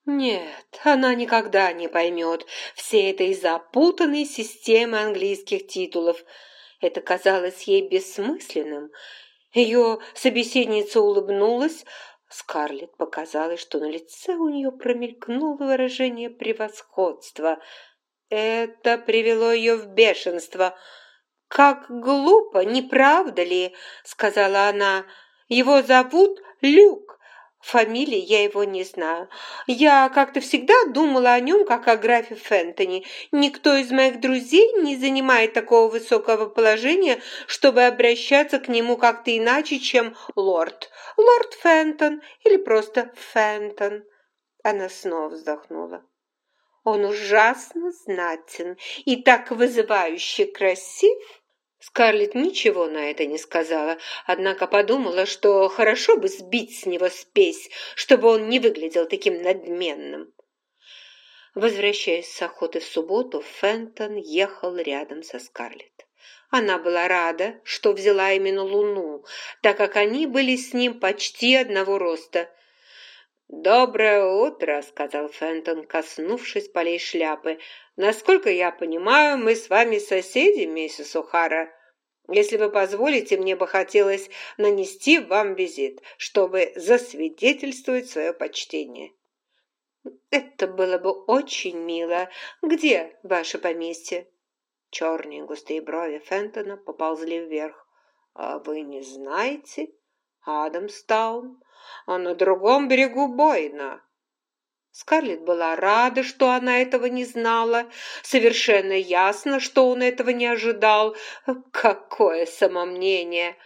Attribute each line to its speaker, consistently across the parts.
Speaker 1: Нет, она никогда не поймет всей этой запутанной системы английских титулов. Это казалось ей бессмысленным. Ее собеседница улыбнулась. Скарлетт показалось, что на лице у нее промелькнуло выражение превосходства. Это привело ее в бешенство. «Как глупо, не правда ли?» — сказала она. «Его зовут Люк. Фамилии я его не знаю. Я как-то всегда думала о нем, как о графе Фентоне. Никто из моих друзей не занимает такого высокого положения, чтобы обращаться к нему как-то иначе, чем лорд. Лорд Фентон или просто Фентон». Она снова вздохнула. «Он ужасно знатен и так вызывающе красив». Скарлетт ничего на это не сказала, однако подумала, что хорошо бы сбить с него спесь, чтобы он не выглядел таким надменным. Возвращаясь с охоты в субботу, Фентон ехал рядом со Скарлетт. Она была рада, что взяла именно Луну, так как они были с ним почти одного роста. «Доброе утро», — сказал Фентон, коснувшись полей шляпы. «Насколько я понимаю, мы с вами соседи, миссис О'Хара. Если вы позволите, мне бы хотелось нанести вам визит, чтобы засвидетельствовать свое почтение». «Это было бы очень мило. Где ваше поместье?» Черные густые брови Фентона поползли вверх. «А вы не знаете? Адамстаун. А на другом берегу Бойна». Скарлетт была рада, что она этого не знала. Совершенно ясно, что он этого не ожидал. Какое самомнение!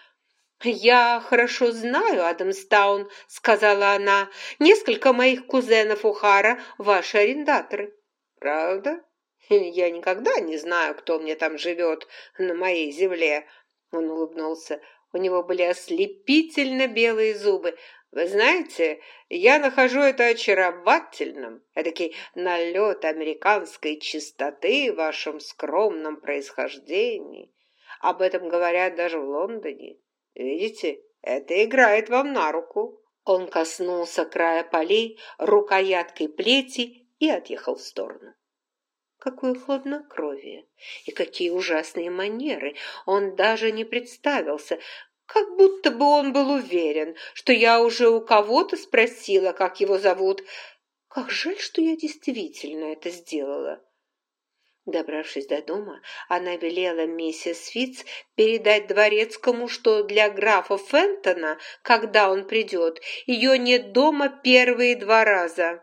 Speaker 1: «Я хорошо знаю Адамстаун», — сказала она. «Несколько моих кузенов О'Хара — ваши арендаторы». «Правда? Я никогда не знаю, кто мне там живет на моей земле». Он улыбнулся. У него были ослепительно белые зубы. «Вы знаете, я нахожу это очаровательным, эдакий налет американской чистоты в вашем скромном происхождении. Об этом говорят даже в Лондоне. Видите, это играет вам на руку». Он коснулся края полей рукояткой плети и отъехал в сторону. Какое хладнокровие и какие ужасные манеры! Он даже не представился, как будто бы он был уверен, что я уже у кого-то спросила, как его зовут. Как жаль, что я действительно это сделала. Добравшись до дома, она велела миссис Фитц передать дворецкому, что для графа Фентона, когда он придет, ее нет дома первые 2 раза.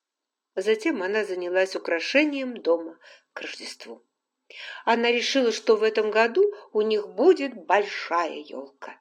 Speaker 1: Затем она занялась украшением дома к Рождеству. Она решила, что в этом году у них будет большая елка.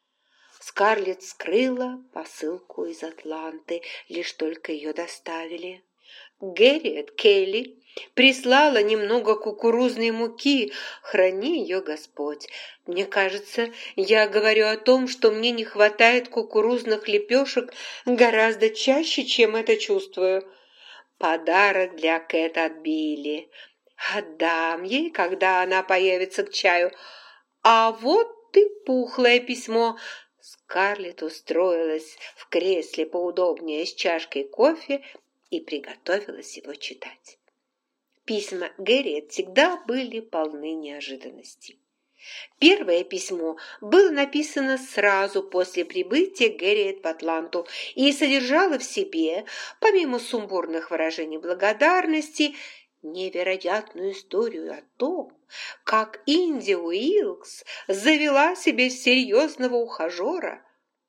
Speaker 1: Скарлетт скрыла посылку из Атланты, лишь только ее доставили. Гэрриет Келли прислала немного кукурузной муки. Храни ее Господь. Мне кажется, я говорю о том, что мне не хватает кукурузных лепешек гораздо чаще, чем это чувствую. Подарок для Кэт от Билли. Отдам ей, когда она появится к чаю. А вот и пухлое письмо. Скарлетт устроилась в кресле поудобнее с чашкой кофе и приготовилась его читать. Письма Гэрриет всегда были полны неожиданностей. Первое письмо было написано сразу после прибытия Гэрриет в Атланту и содержало в себе, помимо сумбурных выражений благодарности, невероятную историю о том, как Инди Уилкс завела себе серьезного ухажера.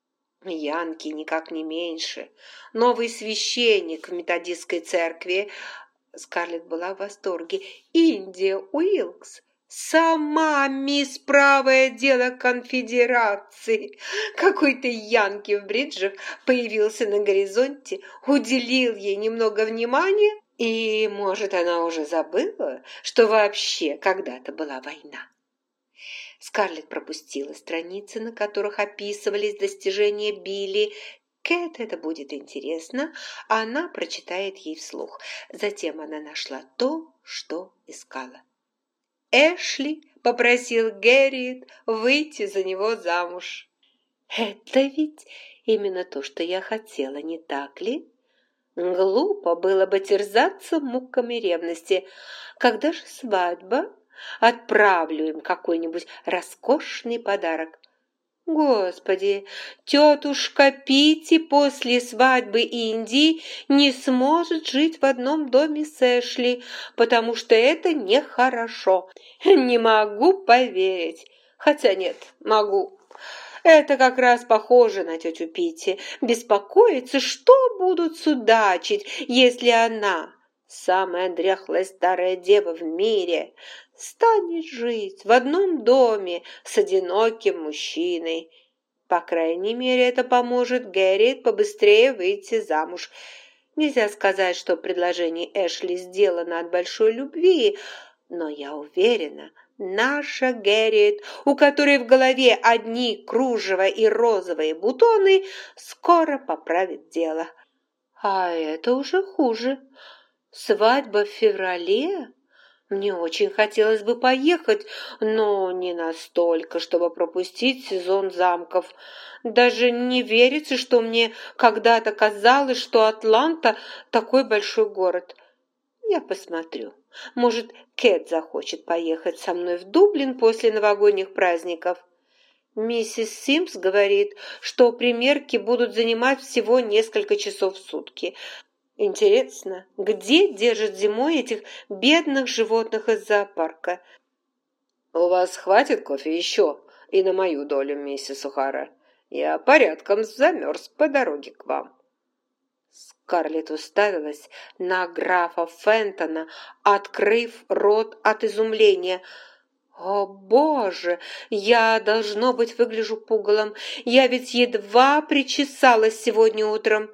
Speaker 1: Янки никак не меньше. Новый священник в методистской церкви. Скарлетт была в восторге. Индия Уилкс. Сама мисс правое дело конфедерации. Какой-то янки в бриджах появился на горизонте, уделил ей немного внимания, и, может, она уже забыла, что вообще когда-то была война. Скарлетт пропустила страницы, на которых описывались достижения Билли. Кэт это будет интересно, а она прочитает ей вслух. Затем она нашла то, что искала. Эшли попросил Гэрриет выйти за него замуж. «Это ведь именно то, что я хотела, не так ли?» Глупо было бы терзаться муками ревности. Когда же свадьба? Отправлю им какой-нибудь роскошный подарок. Господи, тетушка Питти после свадьбы Инди не сможет жить в одном доме с Эшли, потому что это нехорошо. Не могу поверить. Хотя нет, могу. Это как раз похоже на тетю Питти. Беспокоиться, что будут судачить, если она, самая дряхлая старая дева в мире, станет жить в одном доме с одиноким мужчиной. По крайней мере, это поможет Гэрриет побыстрее выйти замуж. Нельзя сказать, что предложение Эшли сделано от большой любви, но я уверена, наша Гэрриет, у которой в голове одни кружева и розовые бутоны, скоро поправит дело. А это уже хуже. Свадьба в феврале? Мне очень хотелось бы поехать, но не настолько, чтобы пропустить сезон замков. Даже не верится, что мне когда-то казалось, что Атланта такой большой город. Я посмотрю. Может, Кэт захочет поехать со мной в Дублин после новогодних праздников. Миссис Симпс говорит, что примерки будут занимать всего несколько часов в сутки. Интересно, где держат зимой этих бедных животных из зоопарка? У вас хватит кофе еще и на мою долю, миссис О'Хара? Я порядком замерз по дороге к вам. Скарлетт уставилась на графа Фентона, открыв рот от изумления. «О, Боже! Я, должно быть, выгляжу пугалом. Я ведь едва причесалась сегодня утром».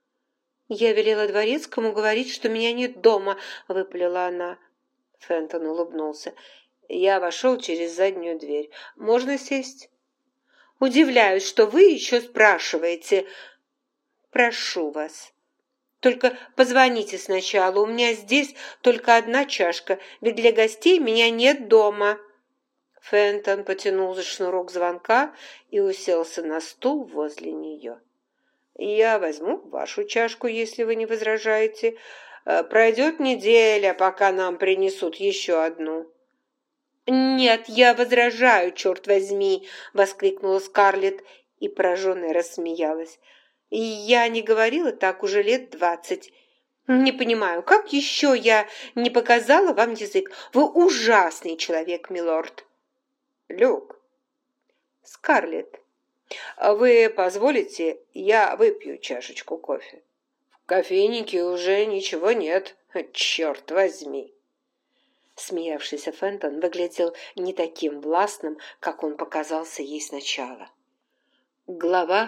Speaker 1: «Я велела дворецкому говорить, что меня нет дома», — выпалила она. Фентон улыбнулся. «Я вошел через заднюю дверь. Можно сесть?» «Удивляюсь, что вы еще спрашиваете. Прошу вас. Только позвоните сначала. У меня здесь только одна чашка, ведь для гостей меня нет дома». Фентон потянул за шнурок звонка и уселся на стул возле нее. «Я возьму вашу чашку, если вы не возражаете. Пройдет неделя, пока нам принесут еще одну». «Нет, я возражаю, черт возьми!» — воскликнула Скарлетт и пораженная рассмеялась. «Я не говорила так уже лет 20. Не понимаю, как еще я не показала вам язык? Вы ужасный человек, милорд!» «Люк!» «Скарлетт, вы позволите, я выпью чашечку кофе? В кофейнике уже ничего нет, черт возьми!» Смеявшийся Фентон выглядел не таким властным, как он показался ей сначала. Глава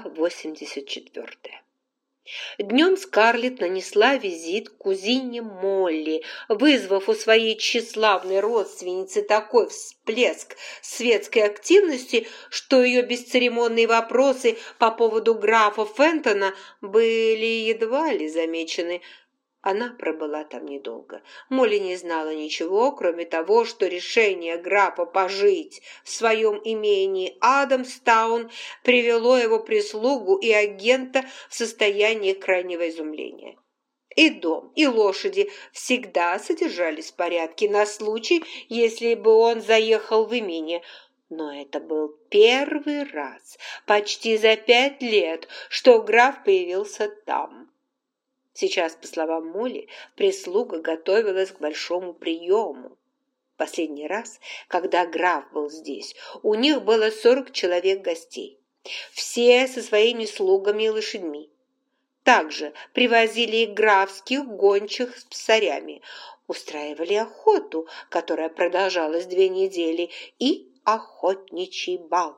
Speaker 1: 84. Днем Скарлетт нанесла визит к кузине Молли, вызвав у своей тщеславной родственницы такой всплеск светской активности, что ее бесцеремонные вопросы по поводу графа Фентона были едва ли замечены. Она пробыла там недолго. Молли не знала ничего, кроме того, что решение графа пожить в своем имении Адамстаун привело его прислугу и агента в состояние крайнего изумления. И дом, и лошади всегда содержались в порядке на случай, если бы он заехал в имение. Но это был первый раз почти за 5 лет, что граф появился там. Сейчас, по словам Молли, прислуга готовилась к большому приему. Последний раз, когда граф был здесь, у них было 40 человек гостей. Все со своими слугами и лошадьми. Также привозили и графских гончих с псарями, устраивали охоту, которая продолжалась 2 недели, и охотничий бал.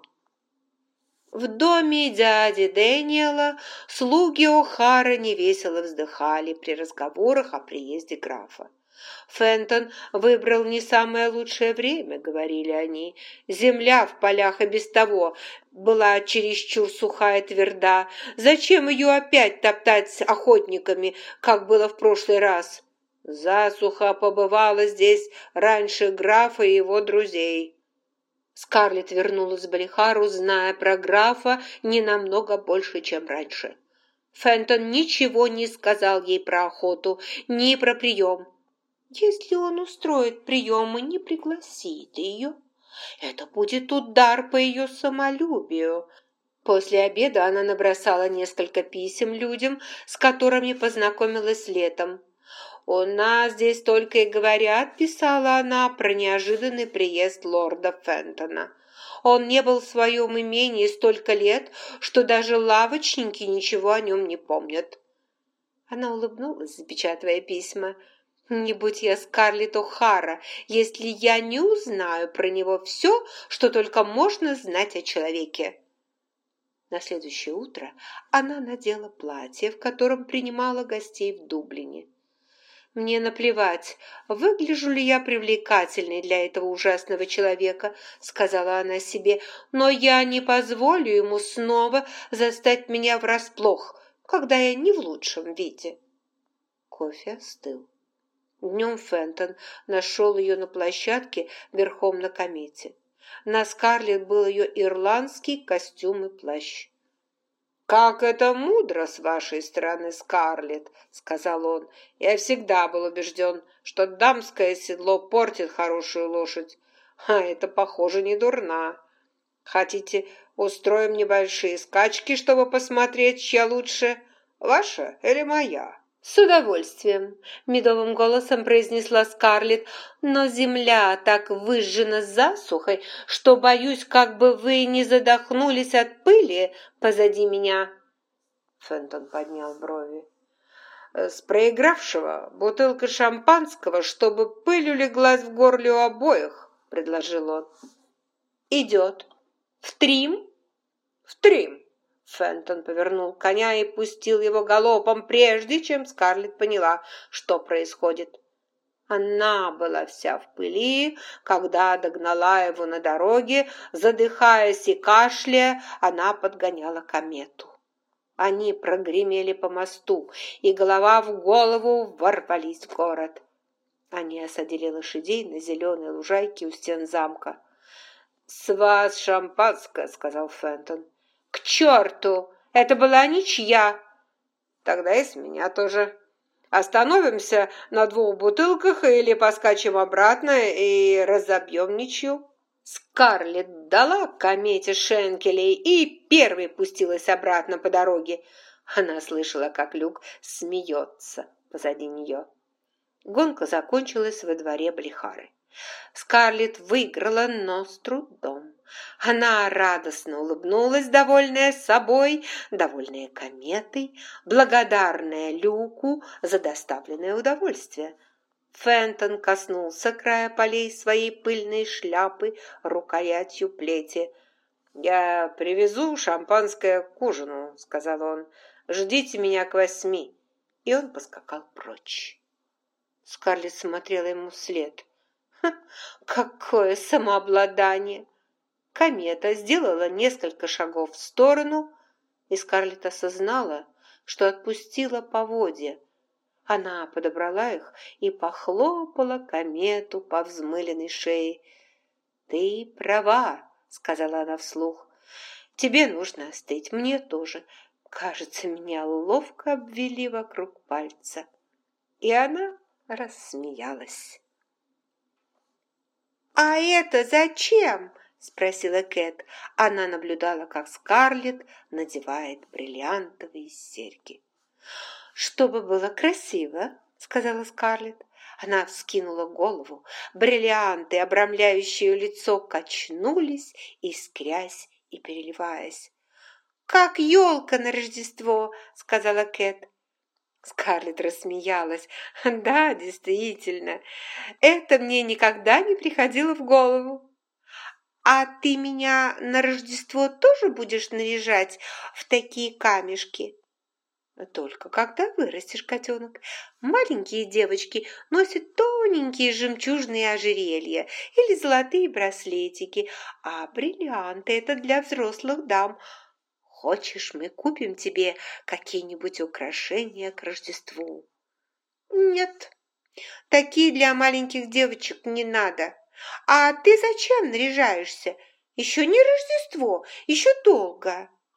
Speaker 1: В доме дяди Дэниела слуги О'Хара невесело вздыхали при разговорах о приезде графа. Фентон выбрал не самое лучшее время, говорили они. Земля в полях и без того была чересчур сухая и тверда. Зачем ее опять топтать охотниками, как было в прошлый раз? Засуха побывала здесь раньше графа и его друзей. Скарлетт вернулась в Балихару, зная про графа не намного больше, чем раньше. Фентон ничего не сказал ей про охоту, ни про прием. Если он устроит прием и не пригласит ее, это будет удар по ее самолюбию. После обеда она набросала несколько писем людям, с которыми познакомилась летом. «У нас здесь только и говорят», — писала она, — «про неожиданный приезд лорда Фентона. Он не был в своем имении столько лет, что даже лавочники ничего о нем не помнят». Она улыбнулась, запечатывая письма. «Не будь я Скарлетт О'Хара, если я не узнаю про него все, что только можно знать о человеке». На следующее утро она надела платье, в котором принимала гостей в Дублине. «Мне наплевать, выгляжу ли я привлекательной для этого ужасного человека», — сказала она себе, «но я не позволю ему снова застать меня врасплох, когда я не в лучшем виде». Кофе остыл. Днем Фентон нашел ее на площадке верхом на комете. На Скарлетт был ее ирландский костюм и плащ. «Как это мудро с вашей стороны, Скарлетт», — сказал он. «Я всегда был убежден, что дамское седло портит хорошую лошадь. А это, похоже, не дурна. Хотите, устроим небольшие скачки, чтобы посмотреть, чья лучше, ваша или моя?» «С удовольствием», — медовым голосом произнесла Скарлетт, «но земля так выжжена засухой, что боюсь, как бы вы не задохнулись от пыли позади меня». Фентон поднял брови. «С проигравшего бутылка шампанского, чтобы пыль улеглась в горле у обоих», — предложил он. «Идет. В трим?» «В трим». Фентон повернул коня и пустил его галопом, прежде чем Скарлетт поняла, что происходит. Она была вся в пыли, когда догнала его на дороге, задыхаясь и кашляя, она подгоняла комету. Они прогремели по мосту, и голова в голову ворвались в город. Они осадили лошадей на зеленой лужайке у стен замка. «С вас шампанское», — сказал Фентон. «К черту! Это была ничья!» «Тогда и с меня тоже. Остановимся на 2 бутылках или поскачем обратно и разобьем ничью». Скарлетт дала комете шенкелей и первой пустилась обратно по дороге. Она слышала, как Люк смеется позади нее. Гонка закончилась во дворе Блихары. Скарлетт выиграла, но с трудом. Она радостно улыбнулась, довольная собой, довольная кометой, благодарная Люку за доставленное удовольствие. Фентон коснулся края полей своей пыльной шляпы рукоятью плети. «Я привезу шампанское к ужину», — сказал он. «Ждите меня к 8». И он поскакал прочь. Скарлетт смотрела ему вслед. Какое самообладание! Комета сделала несколько шагов в сторону, и Скарлетт осознала, что отпустила поводья. Она подобрала их и похлопала комету по взмыленной шее. «Ты права», — сказала она вслух. «Тебе нужно остыть, мне тоже. Кажется, меня ловко обвели вокруг пальца». И она рассмеялась. «А это зачем?» — спросила Кэт. Она наблюдала, как Скарлетт надевает бриллиантовые серьги. «Чтобы было красиво», — сказала Скарлетт. Она вскинула голову. Бриллианты, обрамляющие лицо, качнулись, искрясь и переливаясь. «Как елка на Рождество», — сказала Кэт. Скарлетт рассмеялась. «Да, действительно, это мне никогда не приходило в голову». «А ты меня на Рождество тоже будешь наряжать в такие камешки?» «Только когда вырастешь, котенок. Маленькие девочки носят тоненькие жемчужные ожерелья или золотые браслетики, а бриллианты – это для взрослых дам. Хочешь, мы купим тебе какие-нибудь украшения к Рождеству?» «Нет, такие для маленьких девочек не надо. А ты зачем наряжаешься? Еще не Рождество, еще долго».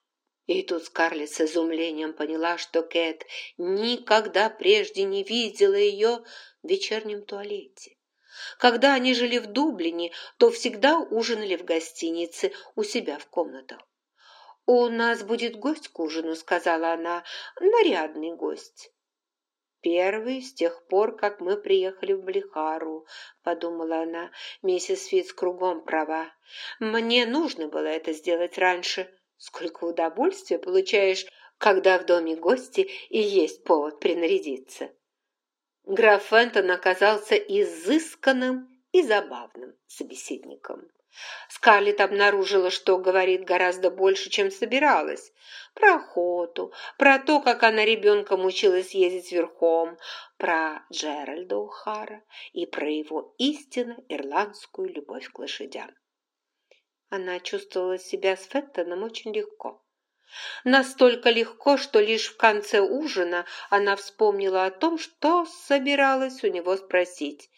Speaker 1: И тут Скарлетт с изумлением поняла, что Кэт никогда прежде не видела ее в вечернем туалете. Когда они жили в Дублине, то всегда ужинали в гостинице у себя в комнатах. «У нас будет гость к ужину», — сказала она, — «нарядный гость». «Первый с тех пор, как мы приехали в Блихару», — подумала она, — «миссис Фитц кругом права. Мне нужно было это сделать раньше. Сколько удовольствия получаешь, когда в доме гости и есть повод принарядиться». Граф Фентон оказался изысканным и забавным собеседником. Скарлетт обнаружила, что говорит гораздо больше, чем собиралась. Про охоту, про то, как она ребенком училась ездить верхом, про Джеральда О'Хара и про его истинно ирландскую любовь к лошадям. Она чувствовала себя с Фентоном очень легко. Настолько легко, что лишь в конце ужина она вспомнила о том, что собиралась у него спросить.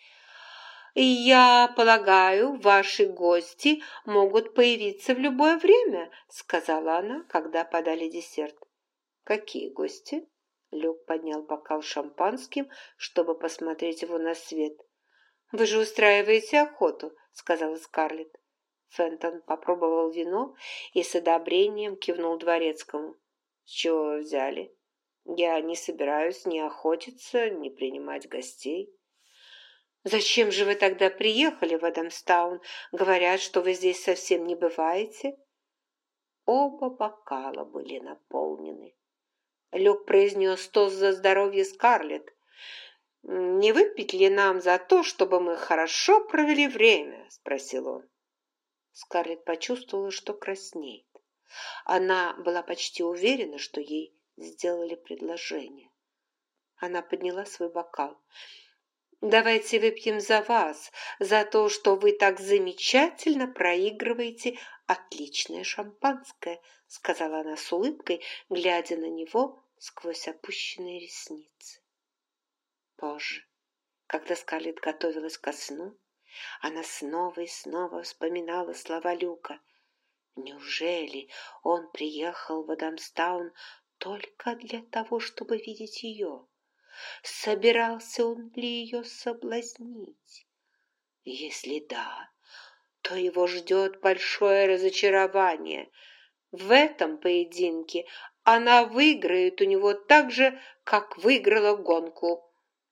Speaker 1: «Я полагаю, ваши гости могут появиться в любое время», — сказала она, когда подали десерт. «Какие гости?» Люк поднял бокал шампанским, чтобы посмотреть его на свет. «Вы же устраиваете охоту», — сказала Скарлетт. Фентон попробовал вино и с одобрением кивнул дворецкому. «С чего вы взяли? Я не собираюсь ни охотиться, ни принимать гостей». «Зачем же вы тогда приехали в Адамстаун? Говорят, что вы здесь совсем не бываете». Оба бокала были наполнены. Люк произнес тост за здоровье Скарлетт. «Не выпить ли нам за то, чтобы мы хорошо провели время?» – спросил он. Скарлетт почувствовала, что краснеет. Она была почти уверена, что ей сделали предложение. Она подняла свой бокал. «Давайте выпьем за вас, за то, что вы так замечательно проигрываете отличное шампанское», сказала она с улыбкой, глядя на него сквозь опущенные ресницы. Позже, когда Скарлетт готовилась ко сну, она снова и снова вспоминала слова Люка. Неужели он приехал в Адамстаун только для того, чтобы видеть ее? Собирался он ли ее соблазнить? Если да, то его ждет большое разочарование. В этом поединке она выиграет у него так же, как выиграла гонку.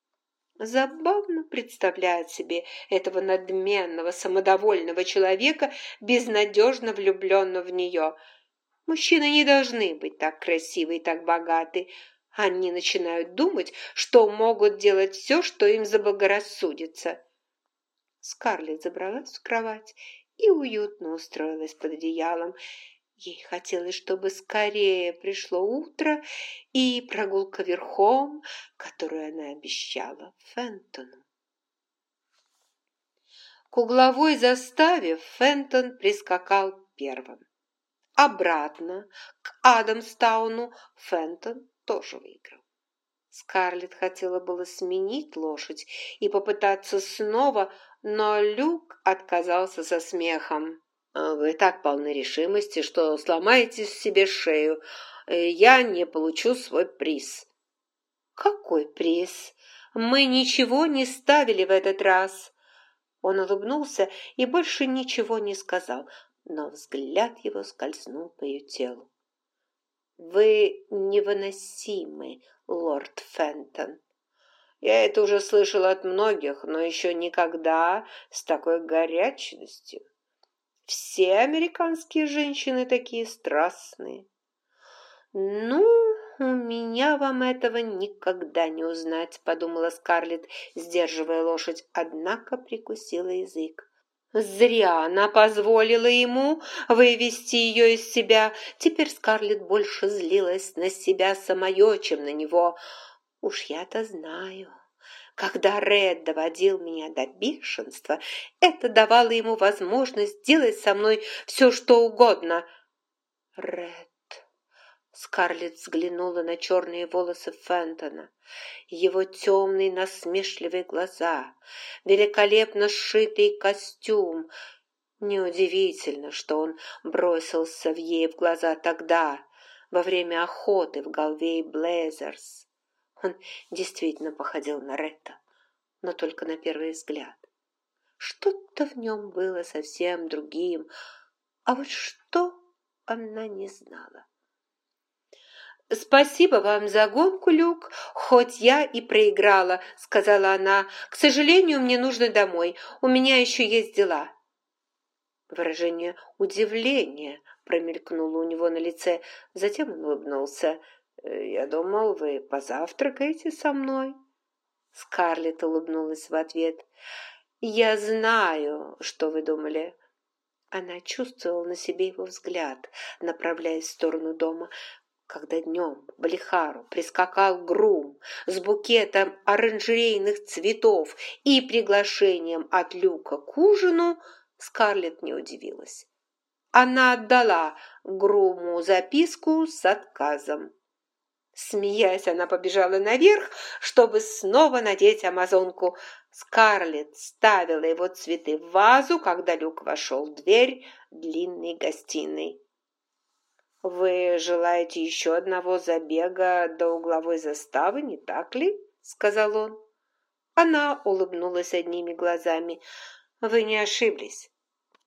Speaker 1: Забавно представлять себе этого надменного, самодовольного человека, безнадежно влюбленного в нее. Мужчины не должны быть так красивы и так богаты. Они начинают думать, что могут делать все, что им заблагорассудится. Скарлетт забралась в кровать и уютно устроилась под одеялом. Ей хотелось, чтобы скорее пришло утро и прогулка верхом, которую она обещала Фентону. К угловой заставе Фентон прискакал первым. Обратно, к Адамстауну, Фентон тоже выиграл. Скарлетт хотела было сменить лошадь и попытаться снова, но Люк отказался со смехом. «Вы так полны решимости, что сломаете себе шею. Я не получу свой приз». «Какой приз? Мы ничего не ставили в этот раз». Он улыбнулся и больше ничего не сказал, но взгляд его скользнул по ее телу. «Вы невыносимы, лорд Фентон. Я это уже слышал от многих, но еще никогда с такой горячностью. Все американские женщины такие страстные». «Ну, у меня вам этого никогда не узнать», — подумала Скарлетт, сдерживая лошадь, однако прикусила язык. Зря она позволила ему вывести ее из себя. Теперь Скарлетт больше злилась на себя самое, чем на него. Уж я-то знаю. Когда Ред доводил меня до бешенства, это давало ему возможность делать со мной все, что угодно. Ред. Скарлетт взглянула на черные волосы Фентона, его темные насмешливые глаза, великолепно сшитый костюм. Неудивительно, что он бросился в ей в глаза тогда, во время охоты в Галвей Блейзерс. Он действительно походил на Ретта, но только на первый взгляд. Что-то в нем было совсем другим, а вот что она не знала. «Спасибо вам за гонку, Люк, хоть я и проиграла», — сказала она. «К сожалению, мне нужно домой, у меня еще есть дела». Выражение удивления промелькнуло у него на лице, затем он улыбнулся. «Я думал, вы позавтракаете со мной?» Скарлетт улыбнулась в ответ. «Я знаю, что вы думали». Она чувствовала на себе его взгляд, направляясь в сторону дома. Когда днем в Балихару прискакал грум с букетом оранжерейных цветов и приглашением от Люка к ужину, Скарлетт не удивилась. Она отдала груму записку с отказом. Смеясь, она побежала наверх, чтобы снова надеть амазонку. Скарлетт ставила его цветы в вазу, когда Люк вошел в дверь длинной гостиной. «Вы желаете еще одного забега до угловой заставы, не так ли?» — сказал он. Она улыбнулась одними глазами. «Вы не ошиблись.